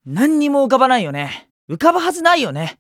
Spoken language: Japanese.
何にも浮かばないよね。浮かぶはずないよね。